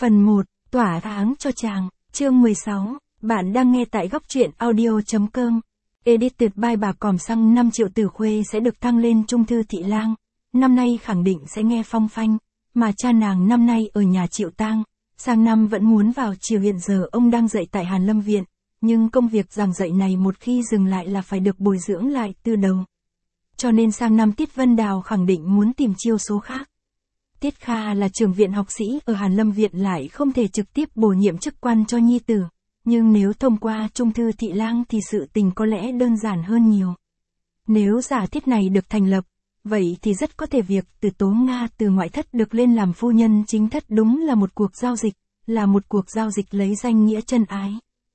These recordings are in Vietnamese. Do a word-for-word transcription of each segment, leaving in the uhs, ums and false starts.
Phần một, tỏa tháng cho chàng, chương mười sáu, bạn đang nghe tại góc truyện audio.com. Edited by bà Còm Xăng. Năm Triệu Tử Khuê sẽ được thăng lên trung thư thị lang, năm nay khẳng định sẽ nghe phong phanh, mà cha nàng năm nay ở nhà chịu tang, sang năm vẫn muốn vào triều. Hiện giờ ông đang dạy tại Hàn Lâm Viện, nhưng công việc giảng dạy này một khi dừng lại là phải được bồi dưỡng lại từ đầu. Cho nên sang năm Tiết Vân Đào khẳng định muốn tìm chiêu số khác. Tiết Kha là trưởng viện học sĩ ở Hàn Lâm Viện lại không thể trực tiếp bổ nhiệm chức quan cho nhi tử, nhưng nếu thông qua trung thư thị lang thì sự tình có lẽ đơn giản hơn nhiều. Nếu giả thiết này được thành lập, vậy thì rất có thể việc từ Tố Nga từ ngoại thất được lên làm phu nhân chính thất đúng là một cuộc giao dịch, là một cuộc giao dịch lấy danh nghĩa chân ái.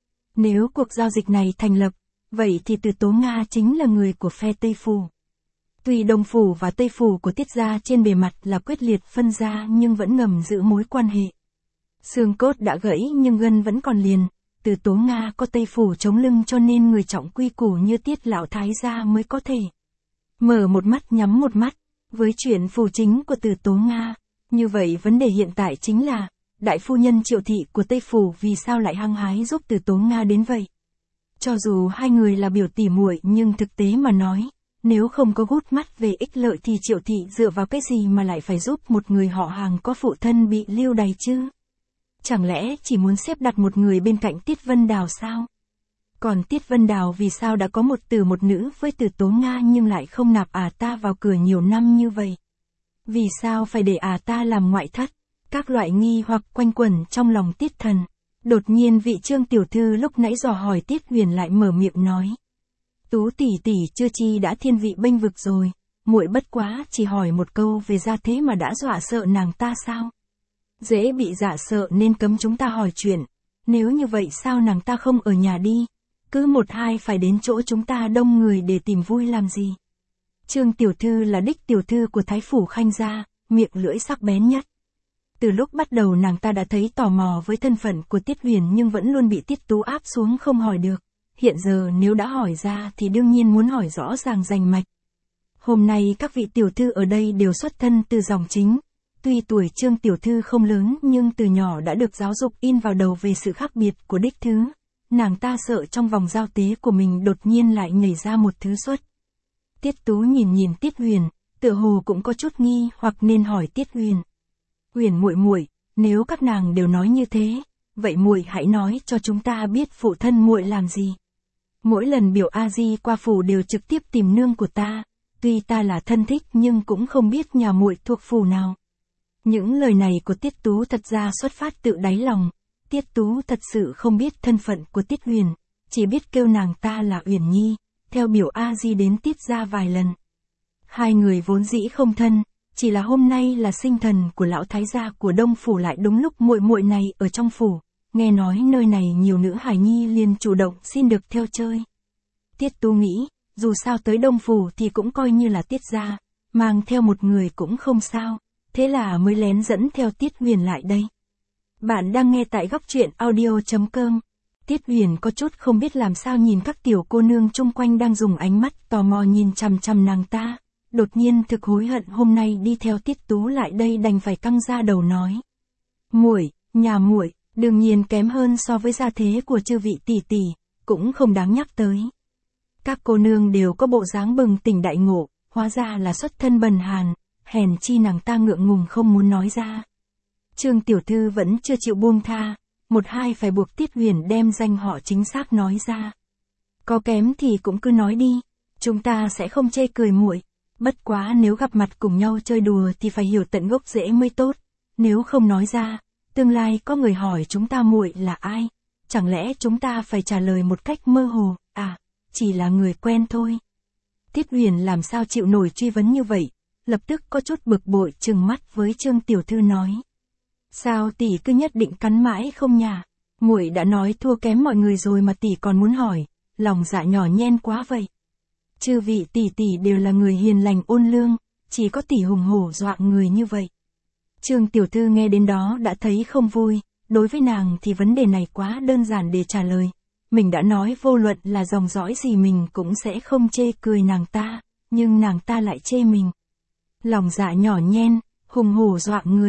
Nếu cuộc giao dịch này thành lập, vậy thì từ Tố Nga chính là người của phe Tây Phủ. Tuy Đông Phủ và Tây Phủ của Tiết gia trên bề mặt là quyết liệt phân ra nhưng vẫn ngầm giữ mối quan hệ. Xương cốt đã gãy nhưng gân vẫn còn liền, từ Tố Nga có Tây Phủ chống lưng cho nên người trọng quy củ như Tiết lão thái gia mới có thể mở một mắt nhắm một mắt với chuyện phủ chính của từ Tố Nga. Như vậy vấn đề hiện tại chính là, đại phu nhân Triệu thị của Tây Phủ vì sao lại hăng hái giúp từ Tố Nga đến vậy? Cho dù hai người là biểu tỉ muội nhưng thực tế mà nói, nếu không có gút mắt về ích lợi thì Triệu thị dựa vào cái gì mà lại phải giúp một người họ hàng có phụ thân bị lưu đày chứ? Chẳng lẽ chỉ muốn xếp đặt một người bên cạnh Tiết Vân Đào sao? Còn Tiết Vân Đào vì sao đã có một tử một nữ với từ Tố Nga nhưng lại không nạp ả ta vào cửa nhiều năm như vậy? Vì sao phải để ả ta làm ngoại thất? Các loại nghi hoặc quanh quẩn trong lòng Tiết Thần. Đột nhiên vị Trương tiểu thư lúc nãy dò hỏi Tiết Huyền lại mở miệng nói: Tú tỷ tỷ chưa chi đã thiên vị bênh vực rồi, muội bất quá chỉ hỏi một câu về gia thế mà đã dọa sợ nàng ta sao? Dễ bị dọa sợ nên cấm chúng ta hỏi chuyện, nếu như vậy sao nàng ta không ở nhà đi, cứ một hai phải đến chỗ chúng ta đông người để tìm vui làm gì? Trương tiểu thư là đích tiểu thư của Thái Phủ Khanh gia, miệng lưỡi sắc bén nhất. Từ lúc bắt đầu nàng ta đã thấy tò mò với thân phận của Tiết Huyền nhưng vẫn luôn bị Tiết Tú áp xuống không hỏi được. Hiện giờ nếu đã hỏi ra thì đương nhiên muốn hỏi rõ ràng rành mạch. Hôm nay các vị tiểu thư ở đây đều xuất thân từ dòng chính. Tuy tuổi Trương tiểu thư không lớn nhưng từ nhỏ đã được giáo dục in vào đầu về sự khác biệt của đích thứ. Nàng ta sợ trong vòng giao tế của mình đột nhiên lại nhảy ra một thứ xuất. Tiết Tú nhìn nhìn Tiết Huyền, tựa hồ cũng có chút nghi hoặc nên hỏi Tiết Huyền. Huyền muội muội, nếu các nàng đều nói như thế, vậy muội hãy nói cho chúng ta biết phụ thân muội làm gì. Mỗi lần biểu A Di qua phủ đều trực tiếp tìm nương của ta, tuy ta là thân thích nhưng cũng không biết nhà muội thuộc phủ nào. Những lời này của Tiết Tú thật ra xuất phát tự đáy lòng. Tiết Tú thật sự không biết thân phận của Tiết Huyền, chỉ biết kêu nàng ta là Uyển Nhi, theo biểu A Di đến Tiết gia vài lần. Hai người vốn dĩ không thân, chỉ là hôm nay là sinh thần của lão thái gia của Đông phủ lại đúng lúc muội muội này ở trong phủ. Nghe nói nơi này nhiều nữ hài nhi liền chủ động xin được theo chơi. Tiết Tú nghĩ, dù sao tới Đông phủ thì cũng coi như là Tiết gia, mang theo một người cũng không sao, thế là mới lén dẫn theo Tiết Huyền lại đây. Bạn đang nghe tại góc truyện audio.com. Tiết Huyền có chút không biết làm sao nhìn các tiểu cô nương chung quanh đang dùng ánh mắt tò mò nhìn chằm chằm nàng ta, đột nhiên thực hối hận hôm nay đi theo Tiết Tú lại đây đành phải căng ra đầu nói: "Muội, nhà muội đương nhiên kém hơn so với gia thế của chư vị tỷ tỷ, cũng không đáng nhắc tới." Các cô nương đều có bộ dáng bừng tỉnh đại ngộ, hóa ra là xuất thân bần hàn, hèn chi nàng ta ngượng ngùng không muốn nói ra. Trương tiểu thư vẫn chưa chịu buông tha, một hai phải buộc Tiết Huyền đem danh họ chính xác nói ra. Có kém thì cũng cứ nói đi, chúng ta sẽ không chê cười muội, bất quá nếu gặp mặt cùng nhau chơi đùa thì phải hiểu tận gốc rễ mới tốt, nếu không nói ra, tương lai có người hỏi chúng ta muội là ai, chẳng lẽ chúng ta phải trả lời một cách mơ hồ, à, chỉ là người quen thôi. Tiết Huyền làm sao chịu nổi truy vấn như vậy, lập tức có chút bực bội trừng mắt với Trương tiểu thư nói: "Sao tỷ cứ nhất định cắn mãi không nhả? Muội đã nói thua kém mọi người rồi mà tỷ còn muốn hỏi, lòng dạ nhỏ nhen quá vậy. Chư vị tỷ tỷ đều là người hiền lành ôn lương, chỉ có tỷ hùng hổ dọa người như vậy." Trương tiểu thư nghe đến đó đã thấy không vui, đối với nàng thì vấn đề này quá đơn giản để trả lời. Mình đã nói vô luận là dòng dõi gì mình cũng sẽ không chê cười nàng ta, nhưng nàng ta lại chê mình. Lòng dạ nhỏ nhen, hùng hổ dọa người,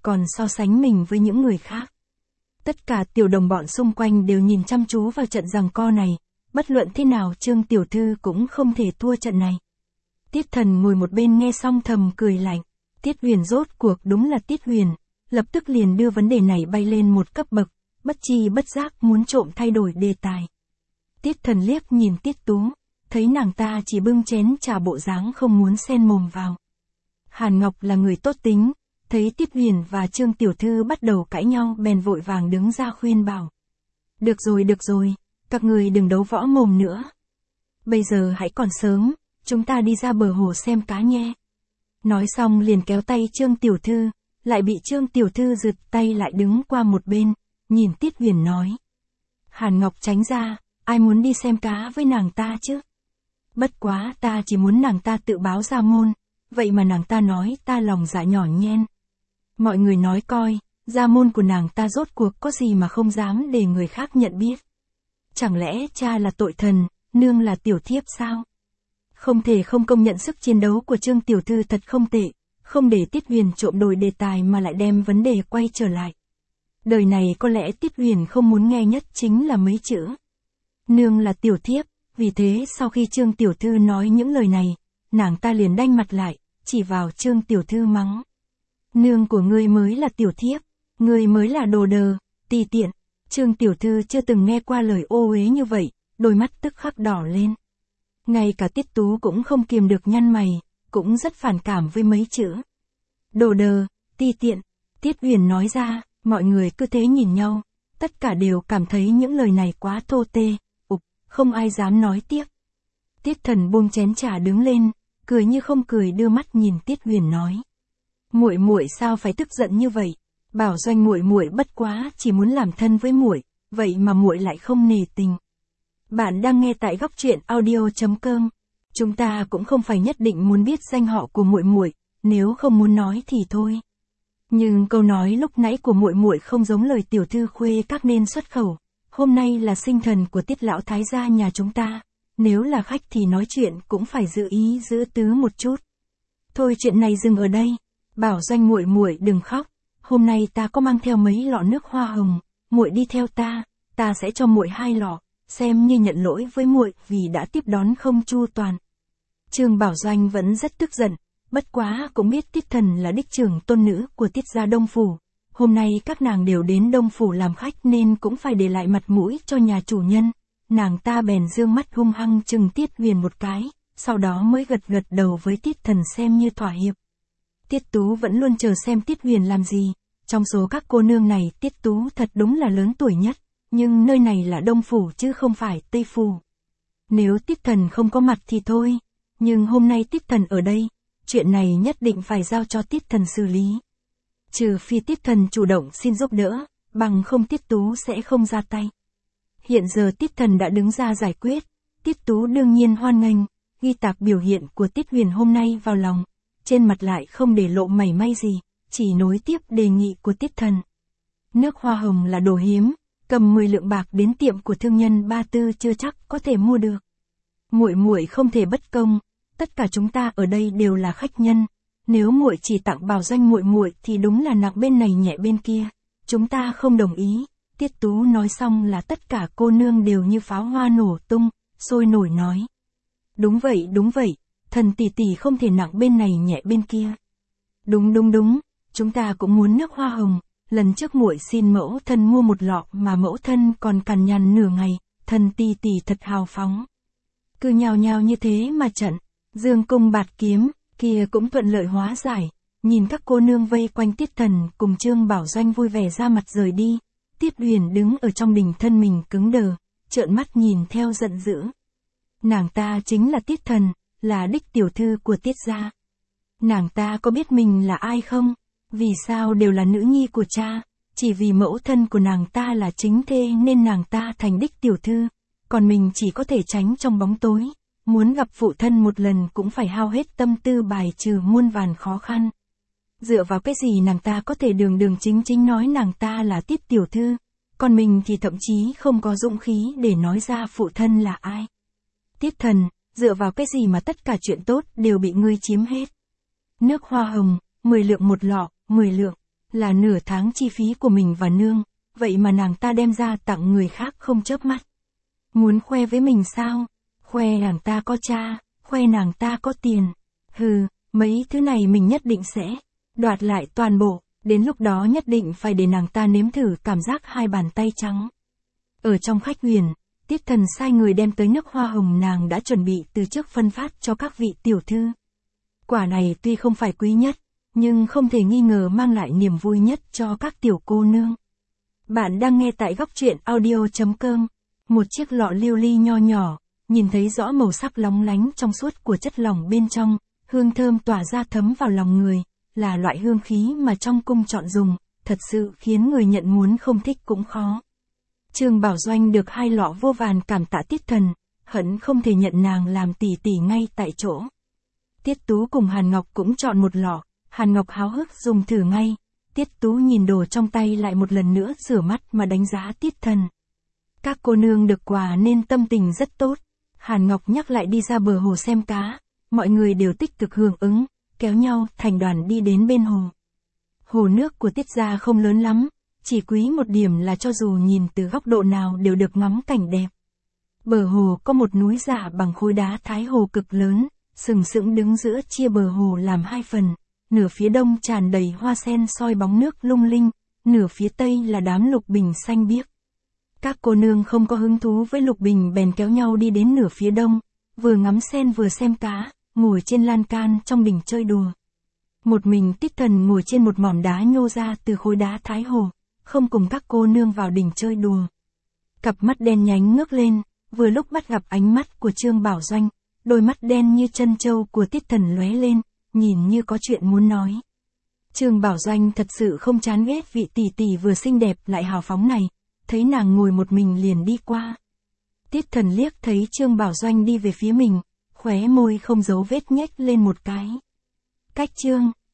còn so sánh mình với những người khác. Tất cả tiểu đồng bọn xung quanh đều nhìn chăm chú vào trận giằng co này, bất luận thế nào Trương tiểu thư cũng không thể thua trận này. Tiết Thần ngồi một bên nghe xong thầm cười lạnh, Tiết Huyền rốt cuộc đúng là Tiết Huyền, lập tức liền đưa vấn đề này bay lên một cấp bậc, bất chi bất giác muốn trộm thay đổi đề tài. Tiết Thần liếc nhìn Tiết Tú, thấy nàng ta chỉ bưng chén trà bộ dáng không muốn xen mồm vào. Hàn Ngọc là người tốt tính, thấy Tiết Huyền và Trương tiểu thư bắt đầu cãi nhau bèn vội vàng đứng ra khuyên bảo. Được rồi được rồi, các người đừng đấu võ mồm nữa. Bây giờ hãy còn sớm, chúng ta đi ra bờ hồ xem cá nhé. Nói xong liền kéo tay Trương tiểu thư, lại bị Trương tiểu thư giật tay lại đứng qua một bên, nhìn Tiết Huyền nói. Hàn Ngọc tránh ra, ai muốn đi xem cá với nàng ta chứ? Bất quá ta chỉ muốn nàng ta tự báo ra môn, vậy mà nàng ta nói ta lòng dạ nhỏ nhen. Mọi người nói coi, gia môn của nàng ta rốt cuộc có gì mà không dám để người khác nhận biết. Chẳng lẽ cha là tội thần, nương là tiểu thiếp sao? Không thể không công nhận sức chiến đấu của Trương tiểu thư thật không tệ, không để Tiết Huyền trộm đổi đề tài mà lại đem vấn đề quay trở lại. Đời này có lẽ Tiết Huyền không muốn nghe nhất chính là mấy chữ. Nương là tiểu thiếp, vì thế sau khi Trương tiểu thư nói những lời này, nàng ta liền đanh mặt lại, chỉ vào Trương tiểu thư mắng. Nương của ngươi mới là tiểu thiếp, ngươi mới là đồ đờ, tì tiện. Trương tiểu thư chưa từng nghe qua lời ô uế như vậy, đôi mắt tức khắc đỏ lên. Ngay cả Tiết Tú cũng không kiềm được nhăn mày, cũng rất phản cảm với mấy chữ. Đồ đờ, ti tiện, Tiết Huyền nói ra, mọi người cứ thế nhìn nhau, tất cả đều cảm thấy những lời này quá thô tê, ục, không ai dám nói tiếp. Tiết Thần buông chén trà đứng lên, cười như không cười đưa mắt nhìn Tiết Huyền nói. Muội muội sao phải tức giận như vậy? Bảo Doanh muội muội bất quá chỉ muốn làm thân với muội, vậy mà muội lại không nể tình. Bạn đang nghe tại góc truyện audio chấm com. Chúng ta cũng không phải nhất định muốn biết danh họ của muội muội, nếu không muốn nói thì thôi. Nhưng câu nói lúc nãy của muội muội không giống lời tiểu thư khuê các nên xuất khẩu. Hôm nay là sinh thần của Tiết lão thái gia nhà chúng ta, nếu là khách thì nói chuyện cũng phải giữ ý giữ tứ một chút. Thôi chuyện này dừng ở đây. Bảo Doanh muội muội đừng khóc, hôm nay ta có mang theo mấy lọ nước hoa hồng, muội đi theo ta, ta sẽ cho muội hai lọ, xem như nhận lỗi với muội vì đã tiếp đón không chu toàn. Trương Bảo Doanh vẫn rất tức giận, bất quá cũng biết Tiết Thần là đích trưởng tôn nữ của Tiết gia Đông Phủ, hôm nay các nàng đều đến Đông Phủ làm khách nên cũng phải để lại mặt mũi cho nhà chủ nhân, nàng ta bèn dương mắt hung hăng chừng Tiết Huyền một cái, sau đó mới gật gật đầu với Tiết Thần xem như thỏa hiệp. Tiết Tú vẫn luôn chờ xem Tiết Huyền làm gì, trong số các cô nương này Tiết Tú thật đúng là lớn tuổi nhất, nhưng nơi này là Đông Phủ chứ không phải Tây Phủ. Nếu Tiết Thần không có mặt thì thôi, nhưng hôm nay Tiết Thần ở đây, chuyện này nhất định phải giao cho Tiết Thần xử lý. Trừ phi Tiết Thần chủ động xin giúp đỡ, bằng không Tiết Tú sẽ không ra tay. Hiện giờ Tiết Thần đã đứng ra giải quyết, Tiết Tú đương nhiên hoan nghênh, ghi tạc biểu hiện của Tiết Huyền hôm nay vào lòng, trên mặt lại không để lộ mảy may gì, chỉ nối tiếp đề nghị của Tiết Thần. Nước hoa hồng là đồ hiếm, cầm mười lượng bạc đến tiệm của thương nhân Ba Tư chưa chắc có thể mua được. Muội muội không thể bất công, tất cả chúng ta ở đây đều là khách nhân, nếu muội chỉ tặng Bảo Doanh muội muội thì đúng là nặng bên này nhẹ bên kia, chúng ta không đồng ý. Tiết Tú nói xong là tất cả cô nương đều như pháo hoa nổ tung, sôi nổi nói. Đúng vậy đúng vậy, Thần tỷ tỷ không thể nặng bên này nhẹ bên kia. Đúng đúng đúng, chúng ta cũng muốn nước hoa hồng, lần trước muội xin mẫu thân mua một lọ mà mẫu thân còn cằn nhằn nửa ngày, Thần tỷ tỷ thật hào phóng. Cứ nhào nhào như thế mà trận, dương cung bạt kiếm, kia cũng thuận lợi hóa giải, nhìn các cô nương vây quanh Tiết Thần cùng Trương Bảo Doanh vui vẻ ra mặt rời đi, Tiết Huyền đứng ở trong đình thân mình cứng đờ, trợn mắt nhìn theo giận dữ. Nàng ta chính là Tiết Thần, là đích tiểu thư của Tiết gia. Nàng ta có biết mình là ai không? Vì sao đều là nữ nhi của cha? Chỉ vì mẫu thân của nàng ta là chính thê nên nàng ta thành đích tiểu thư, còn mình chỉ có thể tránh trong bóng tối, muốn gặp phụ thân một lần cũng phải hao hết tâm tư bài trừ muôn vàn khó khăn. Dựa vào cái gì nàng ta có thể đường đường chính chính nói nàng ta là Tiết tiểu thư, còn mình thì thậm chí không có dũng khí để nói ra phụ thân là ai. Tiết Thần, dựa vào cái gì mà tất cả chuyện tốt đều bị ngươi chiếm hết. Nước hoa hồng, mười lượng một lọ, mười lượng. là nửa tháng chi phí của mình và nương, vậy mà nàng ta đem ra tặng người khác không chớp mắt. Muốn khoe với mình sao? Khoe nàng ta có cha, khoe nàng ta có tiền. Hừ, mấy thứ này mình nhất định sẽ đoạt lại toàn bộ, đến lúc đó nhất định phải để nàng ta nếm thử cảm giác hai bàn tay trắng. Ở trong khách huyền, Tiết Thần sai người đem tới nước hoa hồng nàng đã chuẩn bị từ trước phân phát cho các vị tiểu thư. Quả này tuy không phải quý nhất, nhưng không thể nghi ngờ mang lại niềm vui nhất cho các tiểu cô nương. Bạn đang nghe tại góc truyện audio chấm com. Một chiếc lọ lưu ly nho nhỏ, nhìn thấy rõ màu sắc lóng lánh trong suốt của chất lỏng bên trong, hương thơm tỏa ra thấm vào lòng người, là loại hương khí mà trong cung chọn dùng, thật sự khiến người nhận muốn không thích cũng khó. Trương Bảo Doanh được hai lọ vô vàn cảm tạ Tiết Thần, hận không thể nhận nàng làm tỷ tỷ ngay tại chỗ. Tiết Tú cùng Hàn Ngọc cũng chọn một lọ, Hàn Ngọc háo hức dùng thử ngay, Tiết Tú nhìn đồ trong tay lại một lần nữa rửa mắt mà đánh giá Tiết Thần. Các cô nương được quà nên tâm tình rất tốt, Hàn Ngọc nhắc lại đi ra bờ hồ xem cá, mọi người đều tích cực hưởng ứng, kéo nhau thành đoàn đi đến bên hồ. Hồ nước của Tiết gia không lớn lắm, chỉ quý một điểm là cho dù nhìn từ góc độ nào đều được ngắm cảnh đẹp. Bờ hồ có một núi giả bằng khối đá Thái Hồ cực lớn, sừng sững đứng giữa chia bờ hồ làm hai phần, nửa phía đông tràn đầy hoa sen soi bóng nước lung linh, nửa phía tây là đám lục bình xanh biếc. Các cô nương không có hứng thú với lục bình bèn kéo nhau đi đến nửa phía đông, vừa ngắm sen vừa xem cá, ngồi trên lan can trong đình chơi đùa. Một mình Tiết Thần ngồi trên một mỏm đá nhô ra từ khối đá Thái Hồ, không cùng các cô nương vào đình chơi đùa. Cặp mắt đen nhánh ngước lên, vừa lúc bắt gặp ánh mắt của Trương Bảo Doanh, đôi mắt đen như chân trâu của Tiết Thần lóe lên, nhìn như có chuyện muốn nói. Trương Bảo Doanh thật sự không chán ghét vị tỷ tỷ vừa xinh đẹp lại hào phóng này, thấy nàng ngồi một mình liền đi qua. Tiết Thần liếc thấy Trương Bảo Doanh đi về phía mình, khóe môi không giấu vết nhếch lên một cái. Cách Trương